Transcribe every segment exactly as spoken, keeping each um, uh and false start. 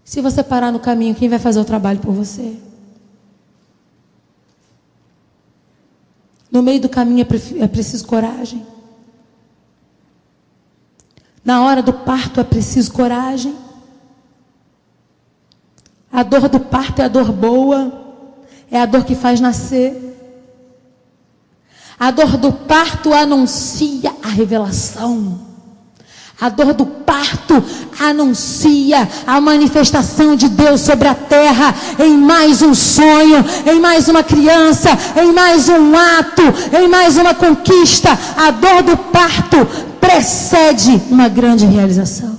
Se você parar no caminho, quem vai fazer o trabalho por você? No meio do caminho é preciso coragem. Na hora do parto é preciso coragem. A dor do parto é a dor boa. É a dor que faz nascer. A dor do parto anuncia a revelação. A dor do parto anuncia a manifestação de Deus sobre a terra, em mais um sonho, em mais uma criança, em mais um ato, em mais uma conquista. A dor do parto precede uma grande realização.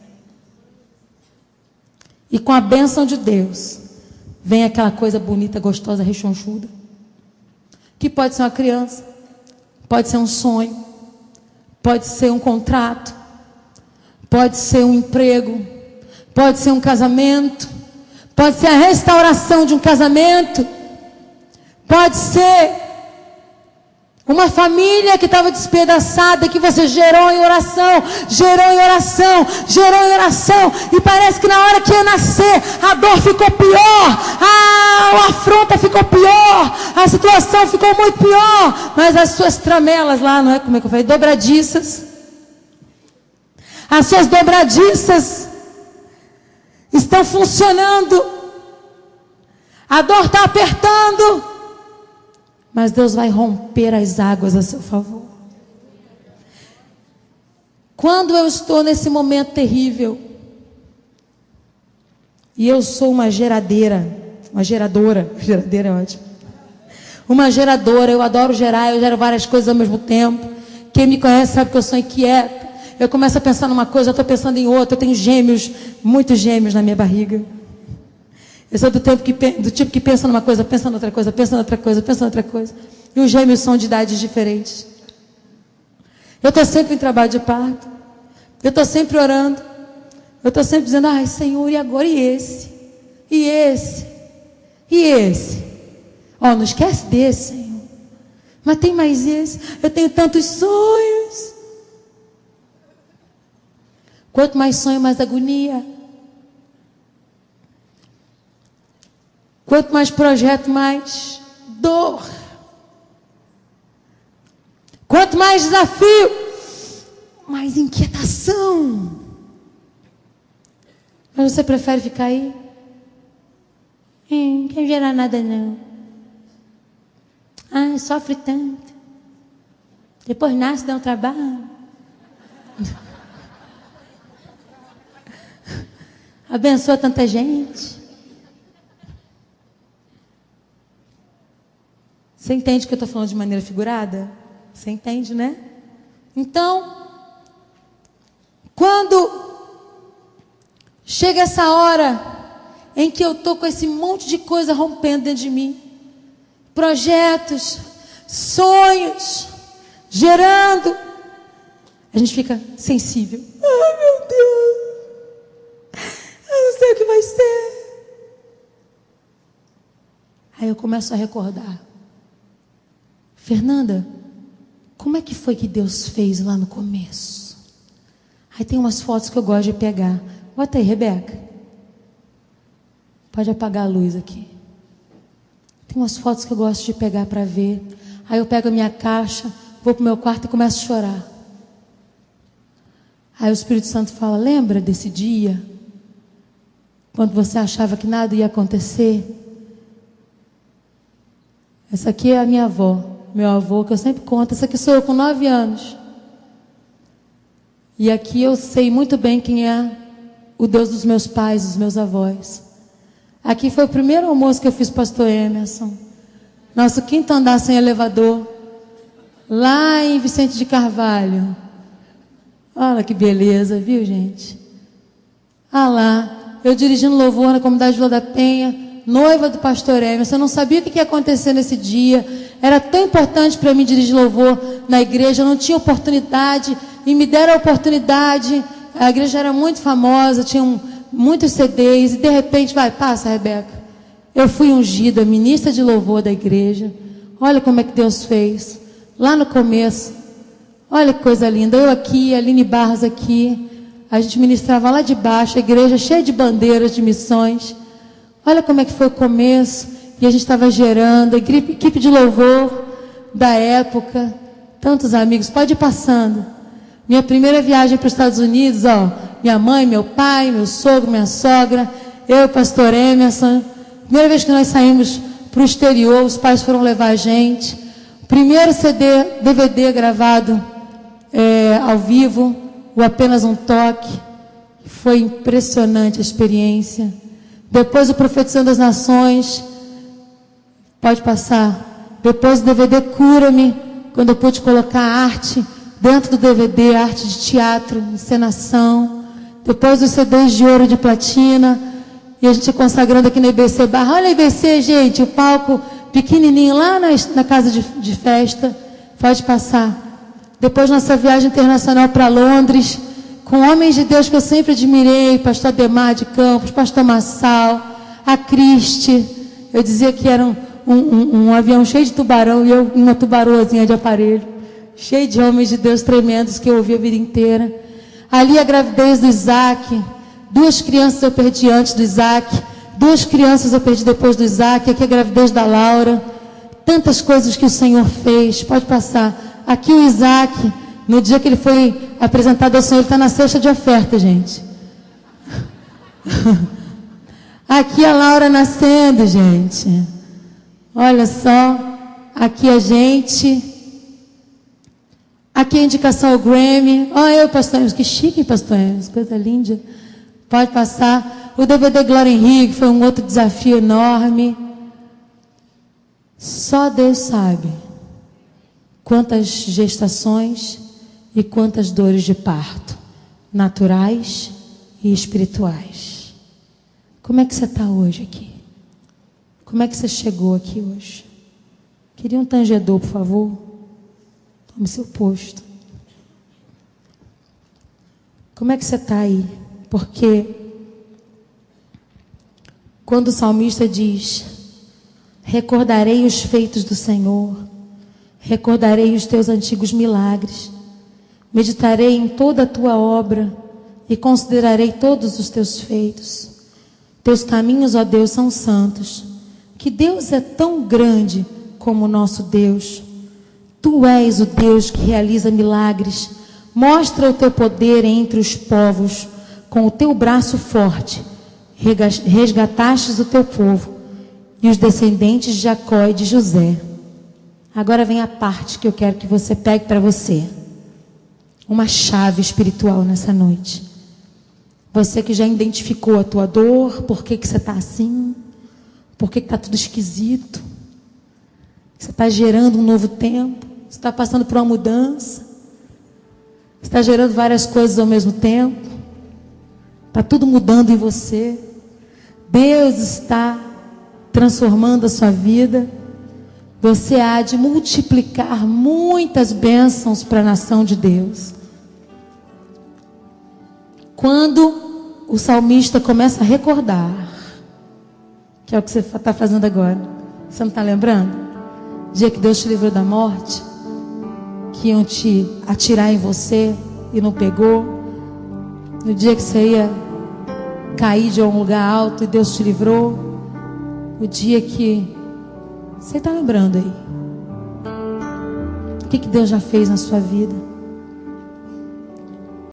E com a bênção de Deus, vem aquela coisa bonita, gostosa, rechonchuda. Que pode ser uma criança, pode ser um sonho, pode ser um contrato, pode ser um emprego, pode ser um casamento, pode ser a restauração de um casamento, pode ser uma família que estava despedaçada, que você gerou em oração, gerou em oração, gerou em oração, e parece que na hora que ia nascer, a dor ficou pior, a afronta ficou pior, a situação ficou muito pior, mas as suas tramelas lá, não é como é que eu falei, dobradiças, as suas dobradiças estão funcionando, a dor está apertando, mas Deus vai romper as águas a seu favor. Quando eu estou nesse momento terrível, e eu sou uma geradeira, uma geradora, geradeira é ótimo, uma geradora, eu adoro gerar, eu gero várias coisas ao mesmo tempo. Quem me conhece sabe que eu sou inquieta. Eu começo a pensar numa coisa, eu estou pensando em outra, eu tenho gêmeos, muitos gêmeos na minha barriga. Eu sou do, tempo que, do tipo que pensa numa coisa, pensa em outra coisa, pensa em outra coisa, pensa em outra coisa. E os gêmeos são de idades diferentes. Eu estou sempre em trabalho de parto. Eu estou sempre orando. Eu estou sempre dizendo, ai Senhor, e agora? E esse? E esse? E esse? Ó, oh, não esquece desse, Senhor. Mas tem mais esse. Eu tenho tantos sonhos. Quanto mais sonho, mais agonia. Quanto mais projeto, mais dor. Quanto mais desafio, mais inquietação. Mas você prefere ficar aí? Hum, não quer gerar nada não. Ah, sofre tanto. Depois nasce, dá um trabalho. Abençoa tanta gente. Você entende que eu estou falando de maneira figurada? Você entende, né? Então, quando chega essa hora em que eu estou com esse monte de coisa rompendo dentro de mim, projetos, sonhos, gerando, a gente fica sensível. Ai, meu Deus, eu não sei o que vai ser. Aí eu começo a recordar. Fernanda, como é que foi que Deus fez lá no começo? Aí tem umas fotos que eu gosto de pegar. Bota aí, Rebeca. Pode apagar a luz aqui. Tem umas fotos que eu gosto de pegar para ver. Aí eu pego a minha caixa, vou para o meu quarto e começo a chorar. Aí o Espírito Santo fala, lembra desse dia? Quando você achava que nada ia acontecer? Essa aqui é a minha avó. Meu avô, que eu sempre conto, essa aqui sou eu com nove anos. E aqui eu sei muito bem quem é o Deus dos meus pais, dos meus avós. Aqui foi o primeiro almoço que eu fiz, pastor Emerson. Nosso quinto andar sem elevador. Lá em Vicente de Carvalho. Olha que beleza, viu, gente? Ah lá, eu dirigindo louvor na comunidade de Vila da Penha, noiva do pastor Emerson. Eu não sabia o que ia acontecer nesse dia. Era tão importante para mim dirigir louvor na igreja. Eu não tinha oportunidade. E me deram a oportunidade. A igreja era muito famosa. Tinha um, muitos C Ds. E de repente, vai, passa, Rebeca. Eu fui ungida, ministra de louvor da igreja. Olha como é que Deus fez. Lá no começo. Olha que coisa linda. Eu aqui, a Aline Barros aqui. A gente ministrava lá de baixo, a igreja cheia de bandeiras de missões. Olha como é que foi o começo. E a gente estava gerando, a equipe de louvor da época, tantos amigos. Pode ir passando. Minha primeira viagem para os Estados Unidos, ó, minha mãe, meu pai, meu sogro, minha sogra, eu, o pastor Emerson. Primeira vez que nós saímos para o exterior, os pais foram levar a gente. Primeiro C D, D V D gravado é, ao vivo, o Apenas um Toque. Foi impressionante a experiência. Depois o Profetizando as Nações. Pode passar. Depois o D V D Cura-me, quando eu pude colocar arte dentro do D V D, arte de teatro, encenação. Depois os C Ds de ouro e de platina. E a gente consagrando aqui na I B C Barra. Olha a I B C, gente, o palco pequenininho lá na, na casa de, de festa. Pode passar. Depois nossa viagem internacional para Londres, com homens de Deus que eu sempre admirei, pastor Ademar de Campos, pastor Massal, a Cristi. Eu dizia que era um, um, um, um avião cheio de tubarão e eu uma tubaroazinha de aparelho. Cheio de homens de Deus tremendos que eu ouvi a vida inteira. Ali a gravidez do Isaac. Duas crianças eu perdi antes do Isaac. Duas crianças eu perdi depois do Isaac. Aqui a gravidez da Laura. Tantas coisas que o Senhor fez. Pode passar. Aqui o Isaac, no dia que ele foi apresentado ao Senhor, ele está na cesta de oferta, gente. Aqui a Laura nascendo, gente. Olha só. Aqui a gente. Aqui a indicação ao Grammy. Olha eu, pastor Emerson. Que chique, pastor Emerson. Coisa linda. Pode passar. O D V D Glória Henrique foi um outro desafio enorme. Só Deus sabe quantas gestações e quantas dores de parto, naturais e espirituais. Como é que você está hoje aqui? Como é que você chegou aqui hoje? Queria um tangedor, por favor? Tome seu posto. Como é que você está aí? Porque quando o salmista diz: recordarei os feitos do Senhor, recordarei os teus antigos milagres, meditarei em toda a tua obra e considerarei todos os teus feitos. Teus caminhos, ó Deus, são santos. Que Deus é tão grande como o nosso Deus. Tu és o Deus que realiza milagres. Mostra o teu poder entre os povos. Com o teu braço forte, resgatastes o teu povo e os descendentes de Jacó e de José. Agora vem a parte que eu quero que você pegue para você. Uma chave espiritual nessa noite. Você que já identificou a tua dor, por que que você está assim? Por que que está tudo esquisito? Você está gerando um novo tempo? Você está passando por uma mudança? Você está gerando várias coisas ao mesmo tempo? Está tudo mudando em você. Deus está transformando a sua vida. Você há de multiplicar muitas bênçãos para a nação de Deus. Quando o salmista começa a recordar, que é o que você está fazendo agora, você não está lembrando? O dia que Deus te livrou da morte, que iam te atirar em você e não pegou. No dia que você ia cair de um lugar alto e Deus te livrou. O dia que... Você está lembrando aí? O que, que Deus já fez na sua vida?